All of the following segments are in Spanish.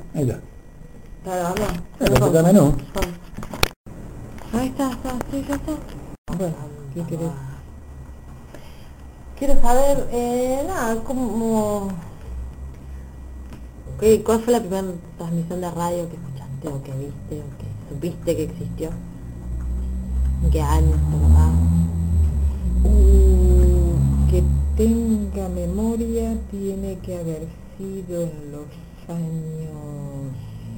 Ahí está. ¿Está grabando? Receta menú. Ahí está, sí, ya está. Bueno, ¿qué querés? Quiero saber, nada, ¿cuál fue la primera transmisión de radio que escuchaste o que viste o que supiste que existió? ¿En qué año? Que tenga memoria tiene que haber sido en los años,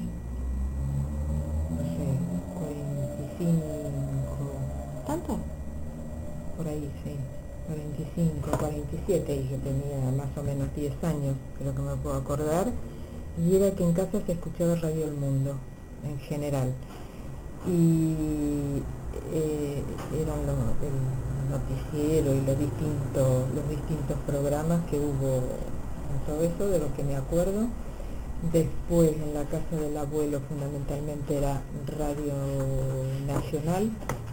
no sé, 45, ¿Tanto? por ahí, sí, 45, 47, y yo tenía más o menos 10 años, creo que me puedo acordar, y era que en casa se escuchaba Radio El Mundo, en general, y eran el noticiero y los distintos programas que hubo en todo eso, de lo que me acuerdo. Después en la casa del abuelo fundamentalmente era Radio Nacional,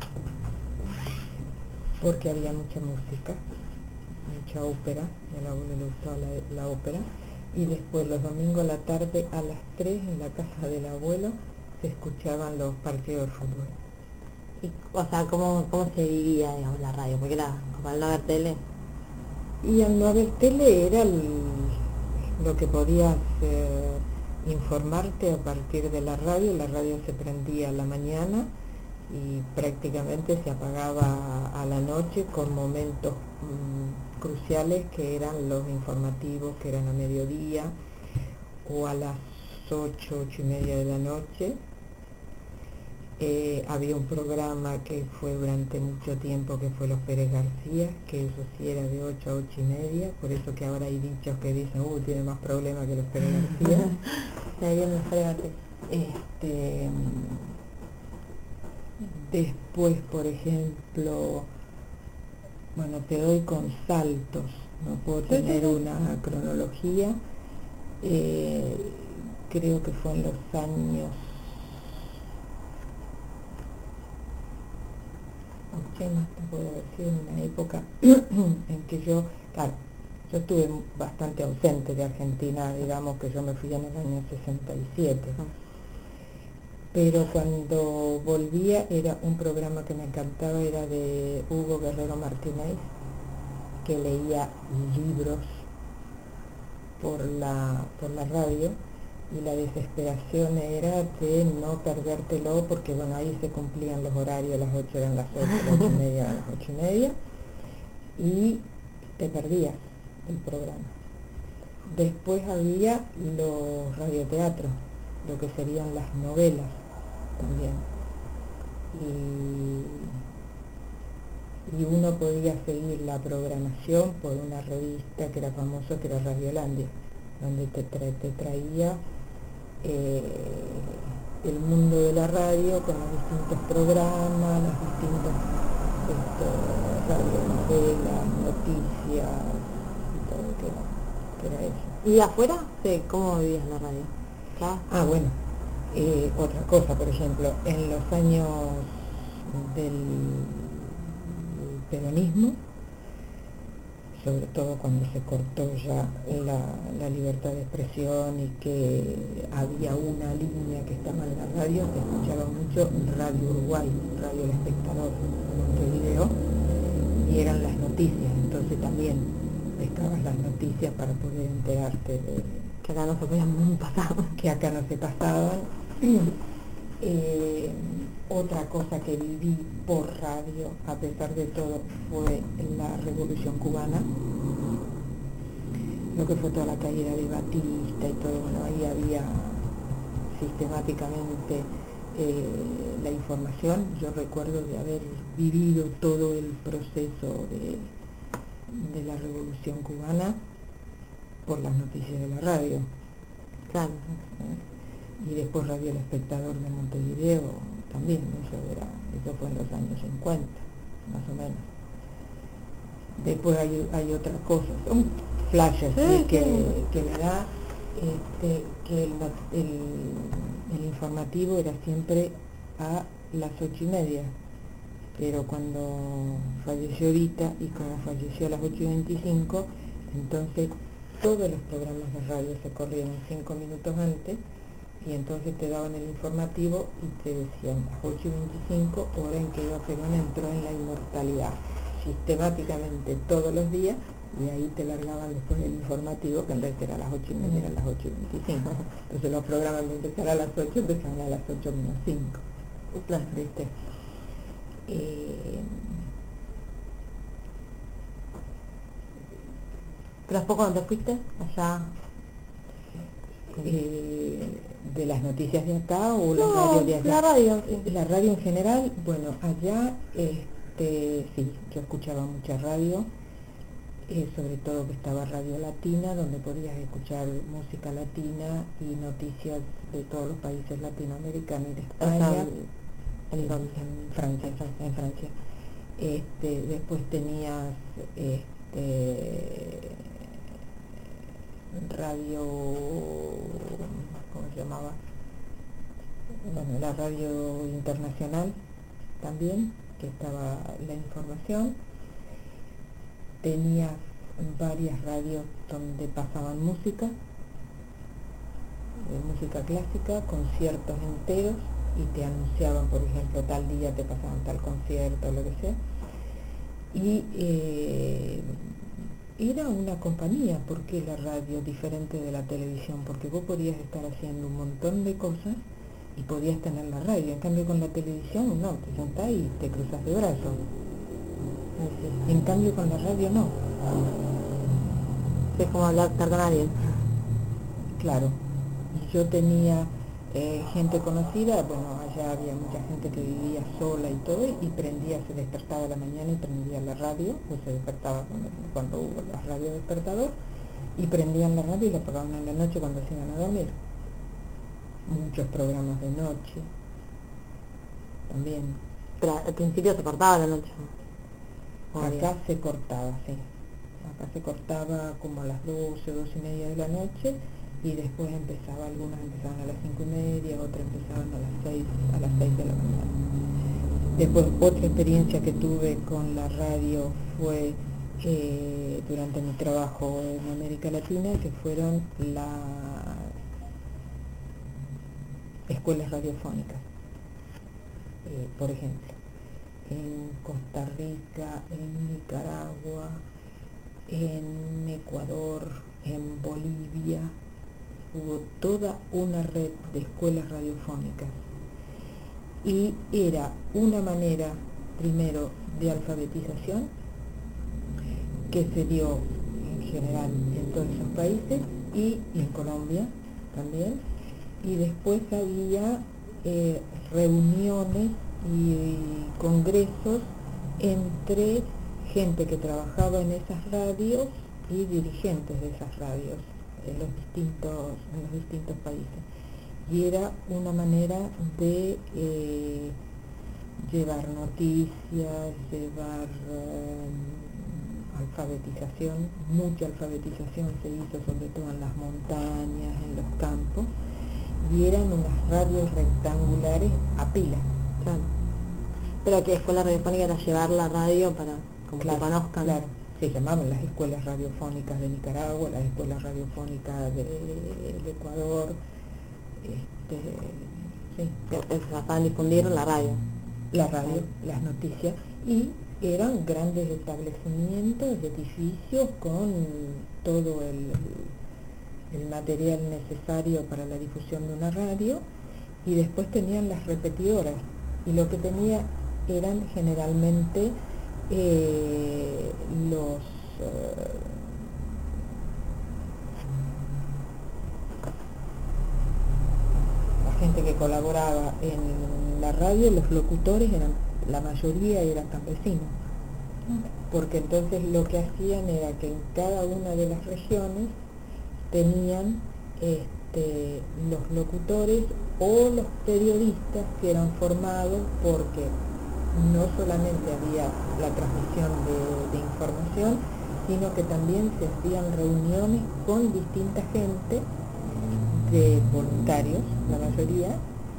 porque había mucha música, mucha ópera, y al abuelo le gustaba la ópera. Y después los domingos a la tarde a las 3 en la casa del abuelo se escuchaban los partidos de fútbol. Y, o sea, ¿cómo se vivía, digamos, la radio? Porque era como al no ver tele. Y al no haber tele era lo que podías informarte a partir de la radio. La radio se prendía a la mañana y prácticamente se apagaba a la noche con momentos cruciales que eran los informativos, que eran a mediodía o a las 8:30 de la noche. Había un programa que fue durante mucho tiempo, que fue Los Pérez García, que eso sí era de 8 a 8:30, por eso que ahora hay dichos que dicen, tiene más problemas que Los Pérez García. Está bien, Los Pérez García. Después, por ejemplo, bueno, te doy con saltos, no puedo tener una cronología, creo que fue en los años 80, puede haber sido en una época en que yo estuve bastante ausente de Argentina, digamos que yo me fui en el año 67. Pero cuando volvía era un programa que me encantaba, era de Hugo Guerrero Martínez, que leía libros por la radio, y la desesperación era de no perdértelo, porque bueno, ahí se cumplían los horarios, las 8 eran las 8, las 8:30 eran las 8:30, y te perdías el programa. Después había los radioteatros, lo que serían las novelas también, y uno podía seguir la programación por una revista que era famosa, que era Radiolandia, donde te traía el mundo de la radio con los distintos programas, las distintas radionovelas, noticias y todo que era eso. ¿Y afuera? Sí, ¿cómo vivías la radio? ¿Acá? Bueno, otra cosa, por ejemplo, en los años del peronismo, sobre todo cuando se cortó ya la libertad de expresión y que había una línea que estaba en la radio, se escuchaba mucho Radio Uruguay, Radio El Espectador, Montevideo, y eran las noticias, entonces también pescabas las noticias para poder enterarte de Que acá no se podían pasar. que acá no se pasaban. Otra cosa que viví por radio, a pesar de todo, fue la Revolución Cubana, lo que fue toda la caída de Batista y todo. Bueno, ahí había sistemáticamente la información. Yo recuerdo de haber vivido todo el proceso de la Revolución Cubana por las noticias de la radio. Claro. Y después Radio El Espectador de Montevideo también, eso fue en los años 50, más o menos. Después hay otras cosas, son flashes que me da, que el informativo era siempre a las 8:30, pero cuando falleció Vita y como falleció a las 8:25, entonces todos los programas de radio se corrieron 5 minutos antes, y entonces te daban el informativo y te decían las 8:25, hora en que Eva Perón entró en la inmortalidad, sistemáticamente todos los días, y ahí te largaban después el informativo, que en vez de era a las 8:30, eran las 8:25. Entonces los programas de empezar a las 8 empezaban a las 8:05. ¿Viste? Pero después cuando te fuiste allá... de las noticias de acá o la No, radio de allá. la radio, sí. La radio en general, bueno, allá sí, yo escuchaba mucha radio, sobre todo que estaba Radio Latina, donde podías escuchar música latina y noticias de todos los países latinoamericanos y de España. En Francia. Después tenías radio, ¿cómo se llamaba? Bueno, la radio internacional también, que estaba la información. Tenías varias radios donde pasaban música clásica, conciertos enteros, y te anunciaban, por ejemplo, tal día te pasaban tal concierto, lo que sea. Y era una compañía, porque la radio, diferente de la televisión, porque vos podías estar haciendo un montón de cosas y podías tener la radio. En cambio con la televisión no, te sentás y te cruzas de brazos. En cambio con la radio no. Es como hablar con alguien. Claro. Y yo tenía gente conocida, bueno, allá había mucha gente que vivía sola y todo, y se despertaba a la mañana y prendía la radio, pues se despertaba cuando hubo la radio despertador, y prendían la radio y la apagaban en la noche cuando se iban a dormir. Muchos programas de noche también. Pero al principio se cortaba la noche. Acá se cortaba, sí. Acá se cortaba como a las 12:30 de la noche, y después algunas empezaban a las 5:30, otras empezaban a las 6 de la mañana. Después otra experiencia que tuve con la radio fue durante mi trabajo en América Latina, que fueron las escuelas radiofónicas. Por ejemplo, en Costa Rica, en Nicaragua, en Ecuador, en Bolivia, hubo toda una red de escuelas radiofónicas, y era una manera, primero, de alfabetización que se dio en general en todos esos países y en Colombia también, y después había reuniones y congresos entre gente que trabajaba en esas radios y dirigentes de esas radios en los distintos países, y era una manera de llevar noticias, llevar alfabetización. Mucha alfabetización se hizo sobre todo en las montañas, en los campos, y eran unas radios rectangulares a pila. Claro. Pero que escuela radiofónica era llevar la radio para como Claro, que conozcan. claro. Se llamaban las escuelas radiofónicas de Nicaragua, las escuelas radiofónicas del Ecuador, sí. Para difundir la radio. La radio, las noticias, y eran grandes establecimientos, edificios con todo el material necesario para la difusión de una radio, y después tenían las repetidoras, y lo que tenía eran generalmente la gente que colaboraba en la radio, los locutores la mayoría eran campesinos, porque entonces lo que hacían era que en cada una de las regiones tenían los locutores o los periodistas que eran formados, porque no solamente había la transmisión de información, sino que también se hacían reuniones con distinta gente, de voluntarios, la mayoría,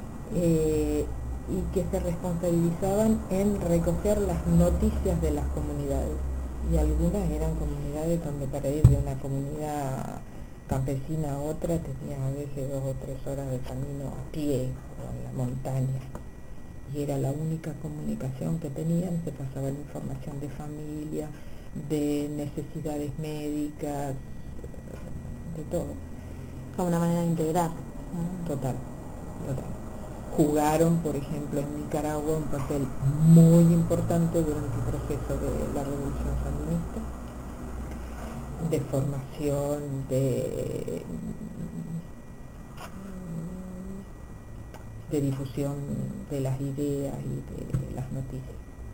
y que se responsabilizaban en recoger las noticias de las comunidades. Y algunas eran comunidades donde, para ir de una comunidad campesina a otra tenía a veces 2 o 3 horas de camino a pie o en la montaña, y era la única comunicación que tenían. Se pasaba la información de familia, de necesidades médicas, de todo. Como una manera de integrar, ¿no? Total. Jugaron, por ejemplo, en Nicaragua un papel muy importante durante el proceso de la Revolución Sandinista, de formación, de difusión de las ideas y de las noticias.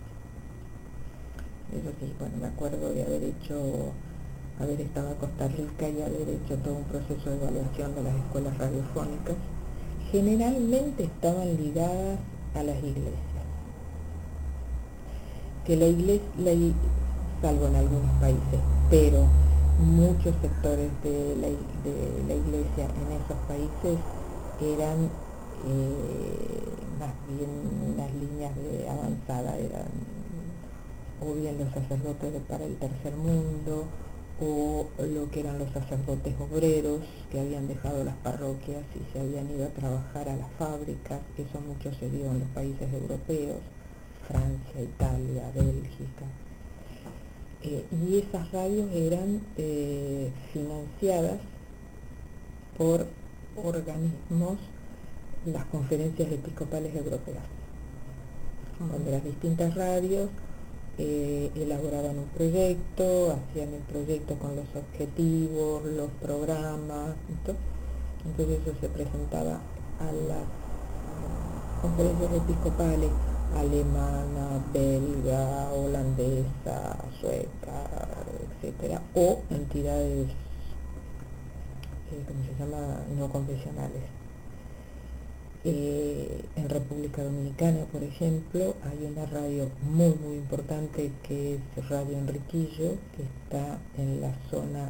Eso sí, bueno, me acuerdo de haber estado en Costa Rica y haber hecho todo un proceso de evaluación de las escuelas radiofónicas. Generalmente estaban ligadas a las iglesias, que la iglesia, salvo en algunos países, pero muchos sectores de la iglesia en esos países eran más bien unas líneas de avanzada, eran o bien los sacerdotes para el tercer mundo, o lo que eran los sacerdotes obreros que habían dejado las parroquias y se habían ido a trabajar a las fábricas. Eso mucho se dio en los países europeos, Francia, Italia, Bélgica. Y esas radios eran financiadas por organismos, las conferencias episcopales europeas, donde las distintas radios elaboraban un proyecto, hacían el proyecto con los objetivos, los programas, entonces eso se presentaba a las conferencias episcopales alemana, belga, holandesa, sueca, etcétera, o entidades ¿cómo se llama? No confesionales. En República Dominicana, por ejemplo, hay una radio muy muy importante que es Radio Enriquillo, que está en la zona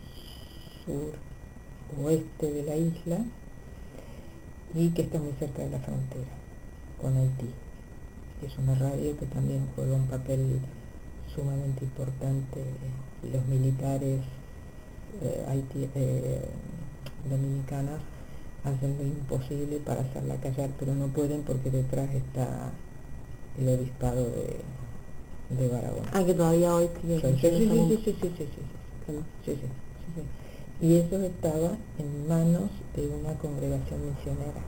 sur-oeste de la isla y que está muy cerca de la frontera con Haití. Es una radio que también juega un papel sumamente importante, y los militares dominicanos hacen lo imposible para hacerla callar, pero no pueden porque detrás está el obispado de Barahona. Que todavía hoy sigue. Sí. Y eso estaba en manos de una congregación misionera.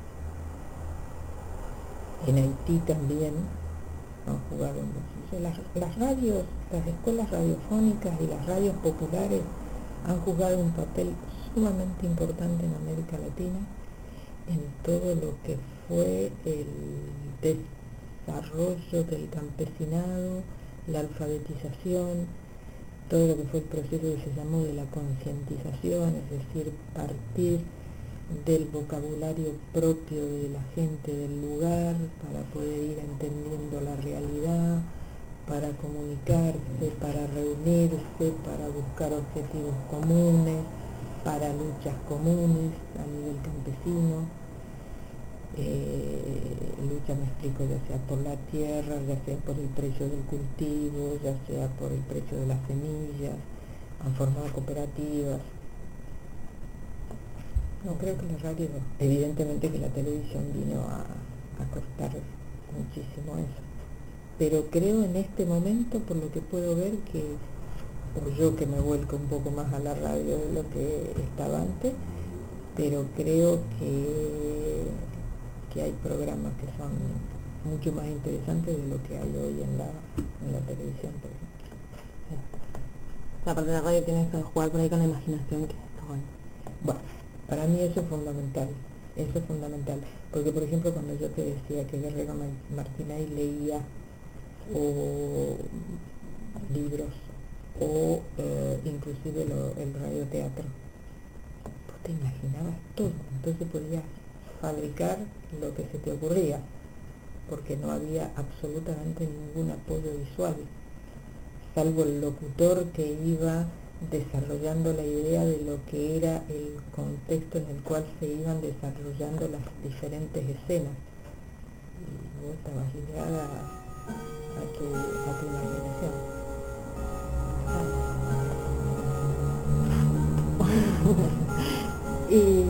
En Haití también han jugado mucho. Las radios, las escuelas radiofónicas y las radios populares han jugado un papel sumamente importante en América Latina, en todo lo que fue el desarrollo del campesinado, la alfabetización, todo lo que fue el proceso que se llamó de la concientización, es decir, partir del vocabulario propio de la gente del lugar para poder ir entendiendo la realidad, para comunicarse, para reunirse, para buscar objetivos comunes, para luchas comunes a nivel campesino. Lucha, me explico, ya sea por la tierra, ya sea por el precio del cultivo, ya sea por el precio de las semillas. Han formado cooperativas. No, creo que la radio, evidentemente que la televisión vino a cortar muchísimo eso, pero creo en este momento, por lo que puedo ver, que, o yo que me vuelco un poco más a la radio de lo que estaba antes, pero creo que hay programas que son mucho más interesantes de lo que hay hoy en la televisión, por ejemplo. La parte de la radio tiene que jugar por ahí con la imaginación, que está bueno. Bueno, para mí eso es fundamental, porque por ejemplo cuando yo te decía que Guerrero Martínez leía o libros o inclusive el radioteatro, vos te imaginabas todo, entonces podías fabricar lo que se te ocurría, porque no había absolutamente ningún apoyo visual, salvo el locutor que iba desarrollando la idea de lo que era el contexto en el cual se iban desarrollando las diferentes escenas, y vos estabas ligada a tu imaginación. Y...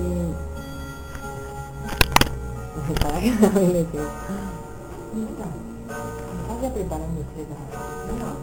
para que no me quede. Vaya preparándose la...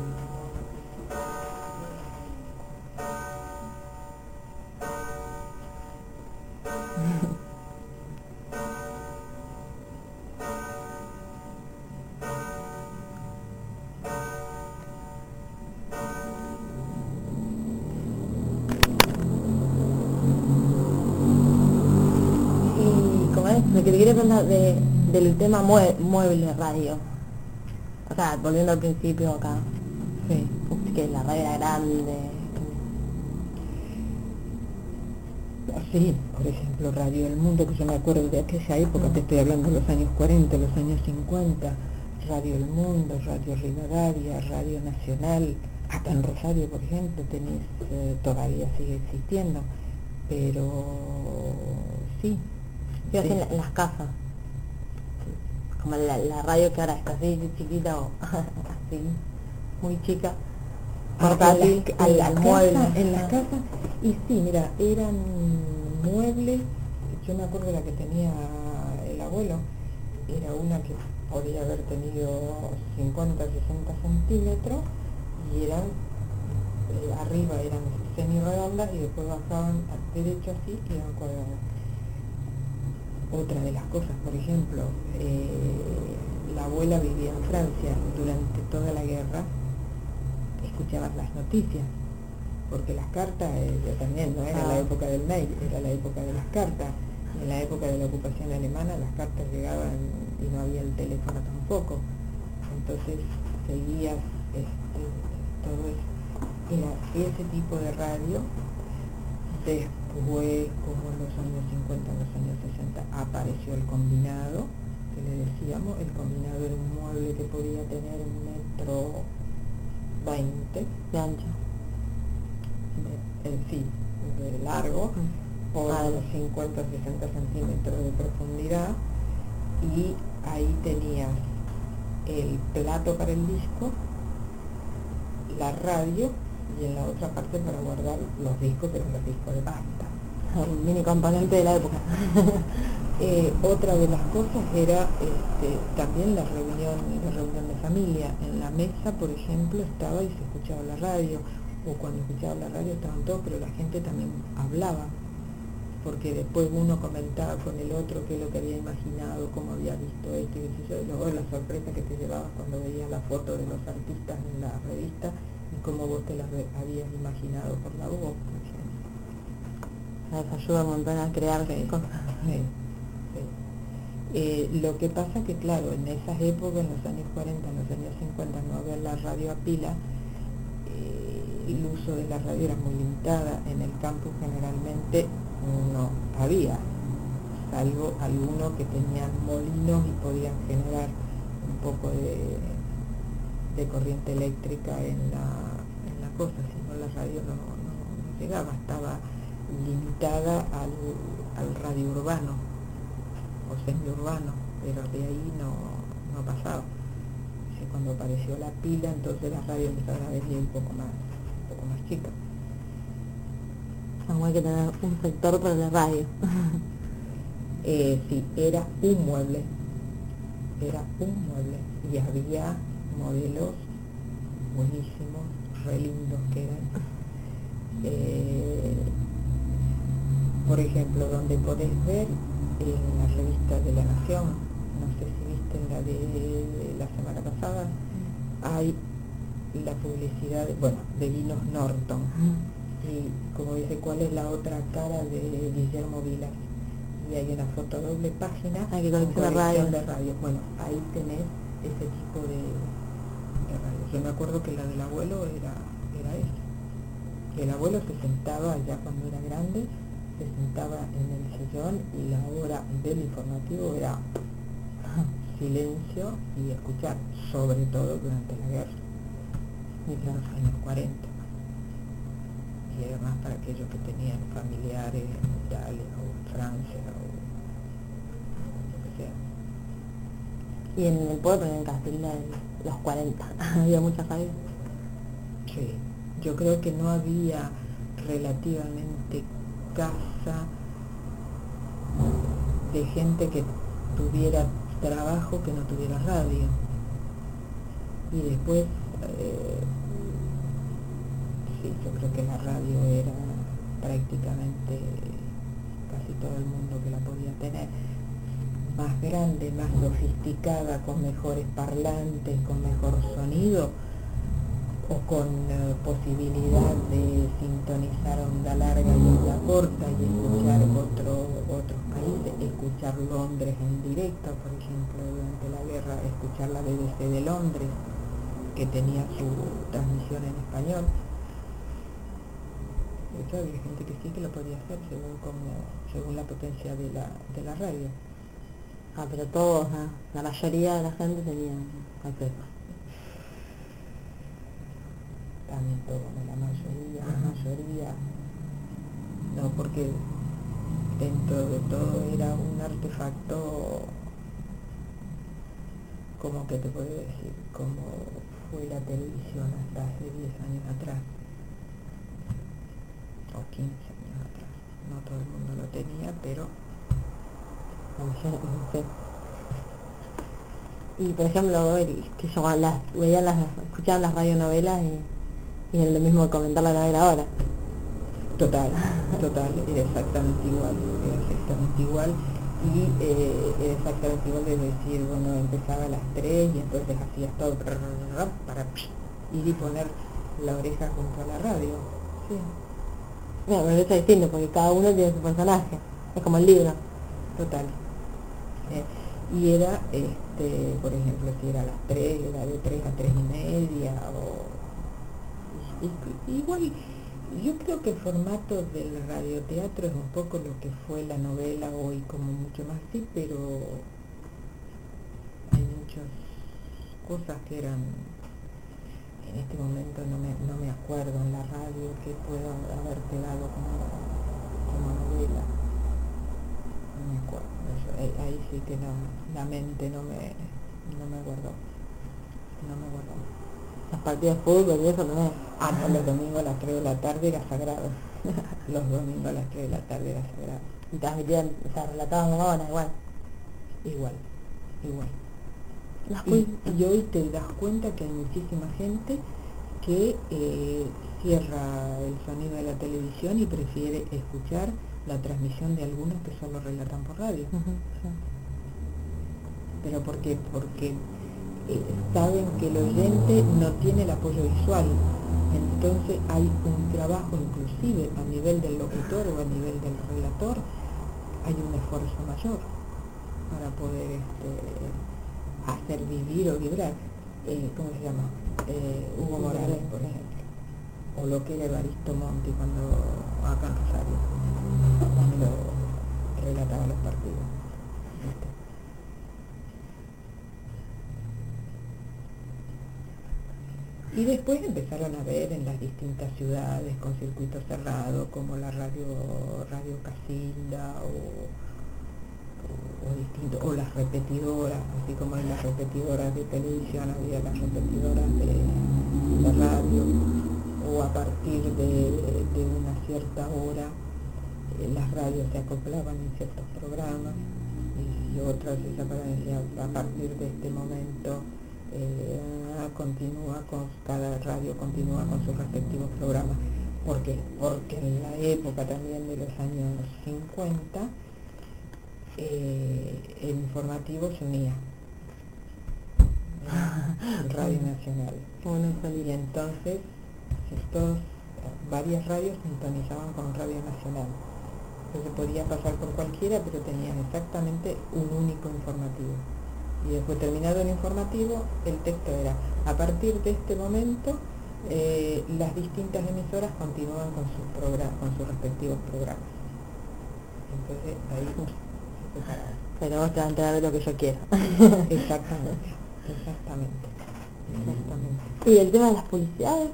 Lo que te quería preguntar del tema mueble radio. O sea, volviendo al principio acá. Sí. Que la radio era grande. Sí, por ejemplo, Radio El Mundo, que yo me acuerdo de aquella época, te estoy hablando de los años 40, los años 50, Radio El Mundo, Radio Rivadavia, Radio Nacional, acá en Rosario, por ejemplo, tenés, todavía sigue existiendo, pero sí. Yo así en las casas. Como la radio que ahora está así chiquita o así, muy chica. Portátil, al mueble. En las casas, y sí, mira, eran muebles, yo me acuerdo de la que tenía el abuelo, era una que podía haber tenido 50, 60 centímetros, y eran, arriba eran semi-redondas y después bajaban derecho así y eran cuadradas. Otra de las cosas, por ejemplo, la abuela vivía en Francia durante toda la guerra, escuchabas las noticias, porque las cartas, también no era la época del mail, era la época de las cartas. En la época de la ocupación alemana las cartas llegaban y no había el teléfono tampoco, entonces seguías todo eso. Era ese tipo de radio. Después, como en los años 50, en los años 60, apareció el combinado, que le decíamos, el combinado era un mueble que podía tener 1,20 m de ancho, sí, de largo, por 50 o 60 centímetros de profundidad, y ahí tenías el plato para el disco, la radio, y en la otra parte para guardar los discos, que eran los discos de pasta. el mini componente de la época. Otra de las cosas era también la reunión de familia. En la mesa, por ejemplo, estaba y se escuchaba la radio, o cuando escuchaba la radio estaban todos, pero la gente también hablaba, porque después uno comentaba con el otro qué es lo que había imaginado, cómo había visto esto y qué sé yo, y luego la sorpresa que te llevabas cuando veías la foto de los artistas en la revista y cómo vos te las habías imaginado por la voz, por ejemplo. Eso ayuda un montón a crear cosas. Sí, sí. Lo que pasa que, claro, en esas épocas, en los años 40, en los años 50, no había la radio a pila, el uso de la radio era muy limitada, en el campus generalmente no había, salvo algunos que tenían molinos y podían generar un poco de corriente eléctrica en la cosa, si no la radio no llegaba, estaba limitada al radio urbano o semiurbano, pero de ahí no pasaba. Cuando apareció la pila, entonces las radios empezaron a venir un poco más chicas. Hay que tener un sector para la radio. Sí, era un mueble, y había modelos buenísimos, re lindos que eran. Por ejemplo, donde podés ver en la revista de La Nación, no sé si viste la de la semana pasada, hay la publicidad de Vinos Norton, y como dice, ¿cuál es la otra cara de Guillermo Vilas? Y hay una foto doble página que con colecciona colección radio. de radio. Bueno, ahí tenés ese tipo de radio. Yo me acuerdo que la del abuelo era esa. El abuelo se sentaba ya cuando era grande, se sentaba en el sillón, y la hora del informativo era silencio y escuchar, sobre todo durante la guerra, en los años 40. Y además para aquellos que tenían familiares en Italia o en Francia o lo que sea. Y en el pueblo, en Castilla, en los 40, había muchas radios. Sí, yo creo que no había relativamente casa de gente que tuviera trabajo que no tuviera radio. Y después, sí, yo creo que la radio era prácticamente casi todo el mundo que la podía tener, más grande, más sofisticada, con mejores parlantes, con mejor sonido, o con posibilidad de sintonizar onda larga y onda corta y escuchar otros países, escuchar Londres en directo, por ejemplo, durante la guerra, escuchar la BBC de Londres, que tenía su transmisión en español. De hecho, había gente que sí que lo podía hacer según la potencia de la radio. Pero todos, la mayoría de la gente tenía acceso. También todo, la mayoría, no, porque dentro de todo era un artefacto, como que te puedo decir, como fue la televisión hasta hace 10 años atrás, o 15 años atrás. No todo el mundo lo tenía, pero Sí. Y por ejemplo, que yo escuchaban las radionovelas y es lo mismo comentar la novela ahora. Total, era exactamente igual, y era exactamente igual de decir, bueno, empezaba a las 3 y entonces hacías todo para ir y poner la oreja junto a la radio. Sí. Bueno, pero eso es distinto porque cada uno tiene su personaje, es como el libro. Total. Y era, por ejemplo, si era a las 3, era de 3 a 3 y media, igual. Yo creo que el formato del radioteatro es un poco lo que fue la novela hoy, como mucho más, sí, pero hay muchas cosas que eran, en este momento no me acuerdo en la radio que puedo haber pegado como novela, no me acuerdo, ahí sí que la mente no me guardó. Las partidas de fútbol y eso no es. No, los domingos a las 3 de la tarde era sagrado. Los domingos a las 3 de la tarde era sagrado. Y transmitían, o sea, relataban ahora igual. Igual. Las Y hoy te das cuenta que hay muchísima gente que cierra el sonido de la televisión y prefiere escuchar la transmisión de algunos que solo relatan por radio. Sí. ¿Pero por qué? Porque saben que el oyente no tiene el apoyo visual, entonces hay un trabajo inclusive a nivel del locutor o a nivel del relator, hay un esfuerzo mayor para poder hacer vivir o vibrar, ¿cómo se llama? Hugo Morales, por ejemplo, o lo que era Evaristo Monti cuando acá en Rosario, cuando relataba los partidos. Y después empezaron a ver en las distintas ciudades con circuito cerrado, como la radio Casilda o las repetidoras, así como en las repetidoras de televisión había las repetidoras de radio, o a partir de una cierta hora las radios se acoplaban en ciertos programas y otras se separaban y decían, a partir de este momento cada radio continúa con sus respectivos programas. ¿Por qué? Porque en la época también de los años 50 el informativo se unía Radio Nacional. Y entonces varias radios sintonizaban con Radio Nacional. Entonces podía pasar por cualquiera, pero tenían exactamente un único informativo. Y después, terminado el informativo, el texto era, a partir de este momento las distintas emisoras continúan con sus respectivos programas. Entonces ahí se separaban. Pero vos te vas a enterar de lo que yo quiero. Exactamente. ¿Y el tema de las publicidades?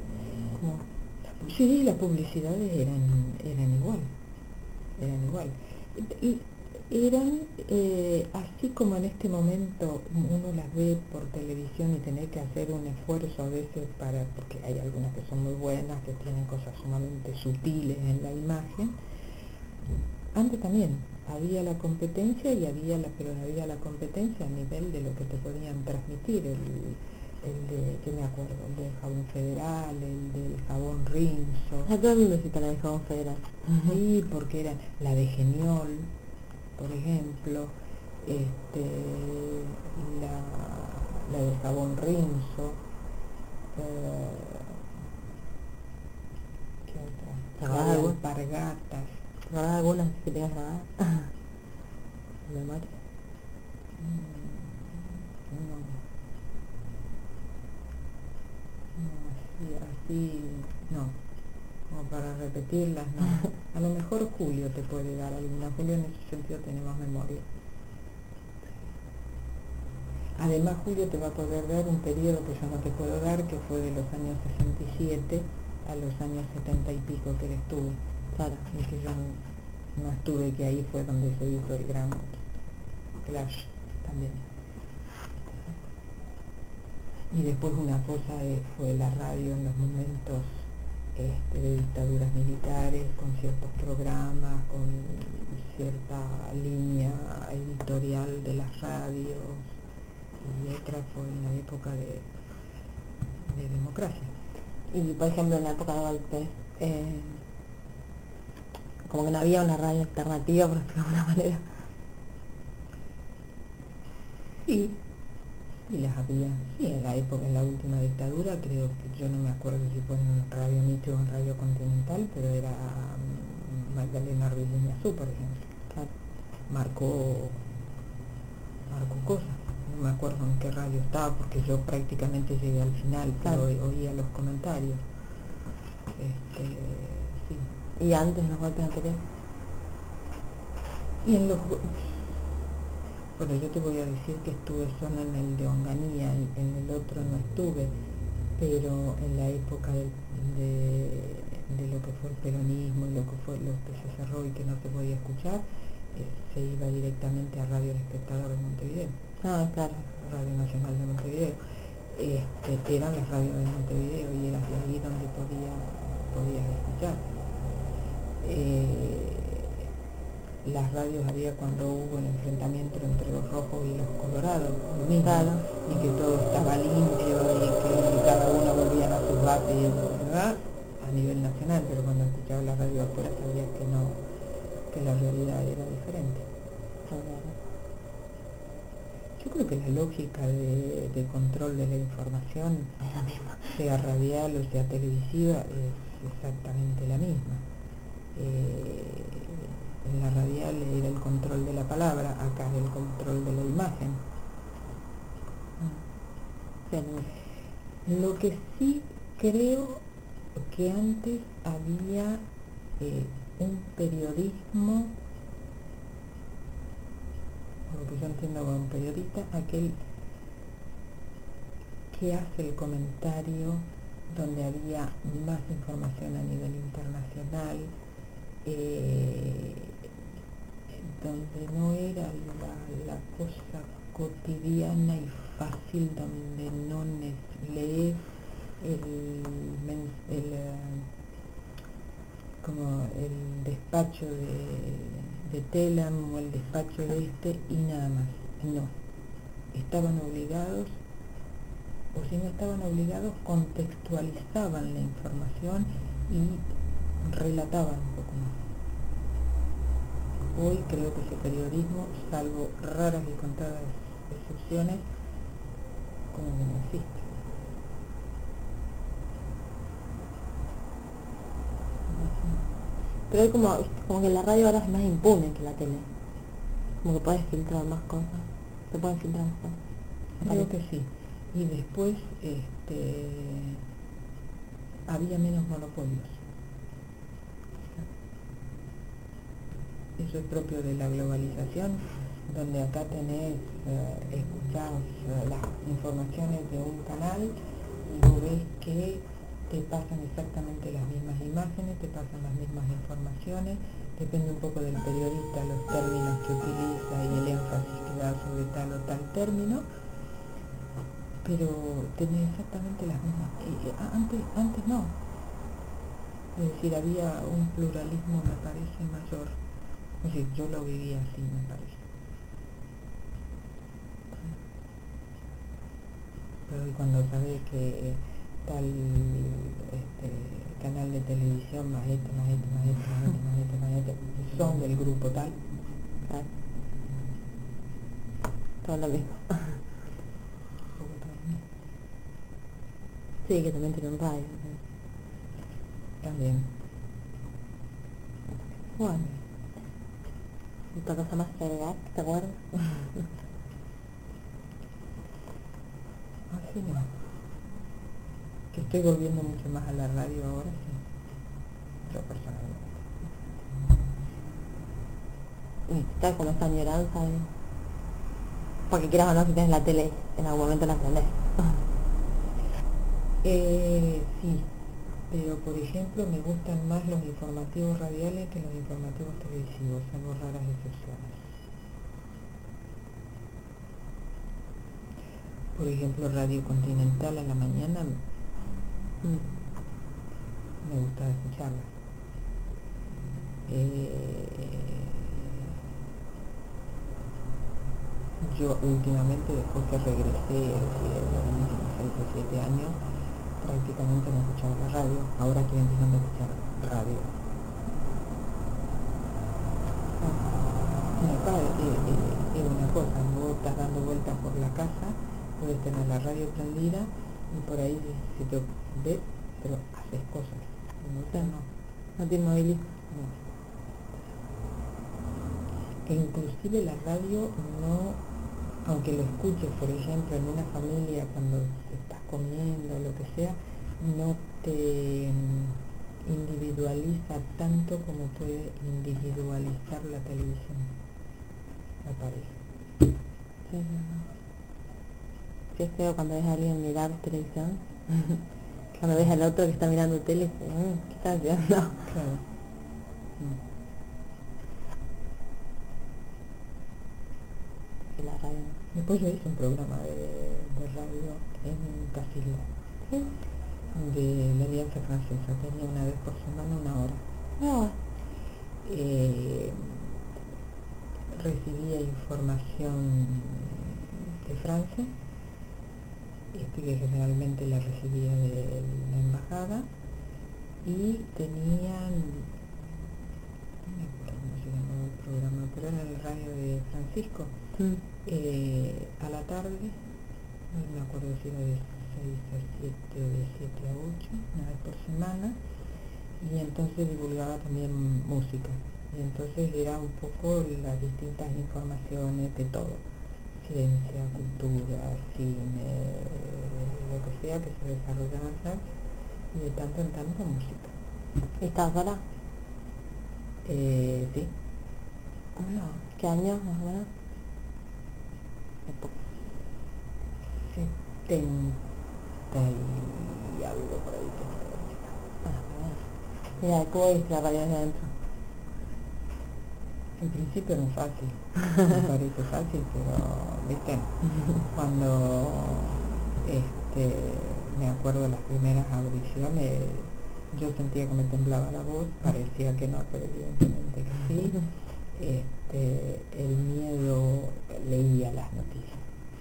Sí, las publicidades eran igual. Eran así como en este momento uno las ve por televisión y tiene que hacer un esfuerzo a veces porque hay algunas que son muy buenas, que tienen cosas sumamente sutiles en la imagen. Antes también había la competencia y pero había la competencia a nivel de lo que te podían transmitir, el de, ¿qué me acuerdo? El del jabón federal, el del jabón Rinzo. A todo el mundo se para el jabón federal. Sí, porque era la de Geniol, por ejemplo, la del jabón Rinzo, ¿qué otra? La de alpargatas. ¿Te acordás algunas que tengas grabadas? ¿Memoria? Así, no, como para repetirlas, no. A lo mejor Julio te puede dar alguna. Julio en ese sentido tiene más memoria. Además Julio te va a poder dar un periodo que yo no te puedo dar, que fue de los años 67 a los años 70 y pico que él estuvo. Claro. Y que yo no estuve, que ahí fue donde se hizo el gran clash también. Y después una cosa fue la radio en los momentos de dictaduras militares, con ciertos programas, con cierta línea editorial de las radios, y otra fue en la época de democracia. Y por ejemplo en la época de Golpe, como que no había una radio alternativa, por decirlo de alguna manera. Sí, y las había. Sí, en la época, en la última dictadura, creo que yo no me acuerdo si fue en Radio Mitre o en Radio Continental, pero era Magdalena Ruiz Liñazú, por ejemplo. Claro. Marcó cosas. No me acuerdo en qué radio estaba, porque yo prácticamente llegué al final, pero claro, oía los comentarios. Sí. ¿Y antes, los golpes anteriores? Y en los... Bueno, yo te voy a decir que estuve solo en el de Onganía, en el otro no estuve, pero en la época de lo que fue el peronismo y lo que se cerró y que no se podía escuchar, se iba directamente a Radio El Espectador de Montevideo. Ah, claro. Radio Nacional de Montevideo. Eran las radios de Montevideo y era de ahí donde podías escuchar. Las radios había cuando hubo el enfrentamiento entre los rojos y los colorados, lo mismo, claro, y que todo estaba limpio y que cada uno volvía a sus bases, ¿verdad? A nivel nacional, pero cuando escuchaba la radio afuera sabía que no, que la realidad era diferente. Yo creo que la lógica de control de la información, es la misma, sea radial o sea televisiva, es exactamente la misma. En la radial era el control de la palabra, acá es el control de la imagen. Lo que sí creo que antes había un periodismo, por lo que yo entiendo como un periodista, aquel que hace el comentario donde había más información a nivel internacional, donde no era la cosa cotidiana y fácil, donde no lees como el despacho de Telam o el despacho de y nada más. No, estaban obligados, o si no estaban obligados, contextualizaban la información y relataban un poco más. Hoy creo que ese periodismo, salvo raras y contadas excepciones, como que no existe. Pero hay como que la radio ahora es más impune que la tele, como que puedes filtrar más cosas, se pueden filtrar más cosas. Creo que sí. Y después había menos monopolios. Eso es propio de la globalización, donde acá tenés, escuchás las informaciones de un canal y vos ves que te pasan exactamente las mismas imágenes, te pasan las mismas informaciones, depende un poco del periodista, los términos que utiliza y el énfasis que da sobre tal o tal término, pero tenés exactamente las mismas. Antes no. Es decir, había un pluralismo, me parece, mayor. Es decir, yo lo viví así, me parece. Pero hoy cuando sabes que tal canal de televisión, más este, más este, más este, más este, más este, más este, son del grupo tal, Claro. Todo lo mismo. Sí, que también tiene un radio. también. Bueno, otra cosa más que agregar, ¿te acuerdas? Así no. Que estoy volviendo mucho más a la radio ahora, sí. Yo personalmente. ¿Sabes cómo esta añoranza? Porque quieras o no, si tienes la tele, en algún momento la entendés. Sí, pero por ejemplo me gustan más los informativos radiales que los informativos televisivos, salvo raras excepciones. Por ejemplo, Radio Continental a la mañana me gusta escucharla. Yo últimamente, después que regresé, los últimos 6 o 7 años, prácticamente no escuchaba la radio. Ahora estoy empezando a escuchar radio. Es una cosa, vos estás dando vueltas por la casa, puedes tener la radio prendida y por ahí se te ve, pero haces cosas. No tiene móvil. No. E inclusive la radio no, aunque lo escuches, por ejemplo, en una familia cuando estás comiendo, lo que sea, no te individualiza tanto como puede individualizar la televisión, me parece. Sí, sí, es feo cuando ves a alguien mirar televisión. Cuando ves al otro que está mirando tele, ¿qué estás haciendo? Claro. Y la radio. Después yo hice un programa de radio en Casilda, de la Alianza Francesa, tenía una vez por semana 1 hora. No. Recibía información de Francia, que generalmente la recibía de la embajada, y tenían, no me acuerdo cómo se llamaba el programa, pero era el radio de Francisco. A la tarde, no me acuerdo si era de 6 a 7 o de 7 a 8, una vez por semana, y entonces divulgaba también música, y entonces era un poco las distintas informaciones de todo, ciencia, cultura, cine, lo que sea que se desarrollaba acá, y de tanto en tanto música. ¿Estás sola? Sí. No. ¿Qué año más o menos? 70 y algo por ahí. Mira, ¿cómo viste la radio desde adentro? En principio no es fácil, me parece fácil, pero, ¿viste? Cuando me acuerdo de las primeras audiciones, yo sentía que me temblaba la voz, parecía que no, pero evidentemente que sí. El miedo, leía las noticias.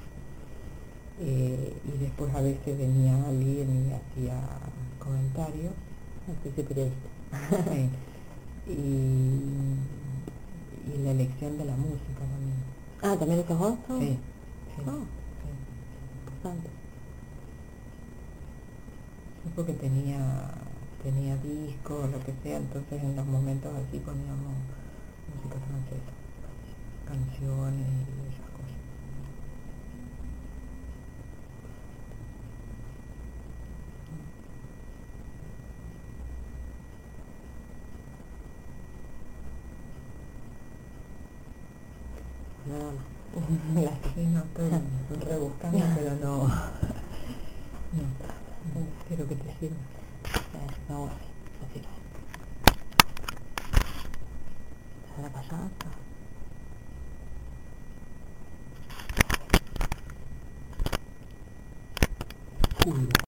Y después a veces venía alguien y hacía comentarios. Soy periodista. Y la elección de la música también. Ah, ¿también lo sos vos? Sí, sí, Oh, sí. importante. Sí, porque tenía discos, lo que sea, entonces en los momentos así poníamos música francesa, canciones y esas cosas. No. Sí, no, estoy rebuscando, pero no. No, espero que te sirva. No, bueno, así no. ¿La pasada? Julio.